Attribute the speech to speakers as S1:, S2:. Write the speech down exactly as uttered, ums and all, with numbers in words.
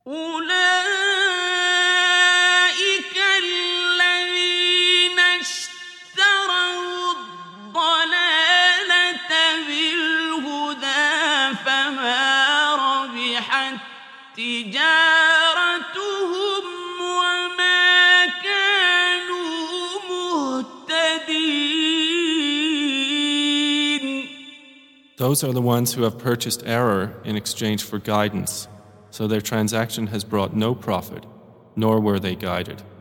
S1: أولئك الذين اشتروا الضلالة بالهدى فما ربحت تجارتهم وما كانوا مهتدين.
S2: Those are the ones who have purchased error in exchange for guidance, so their transaction has brought no profit, nor were they guided.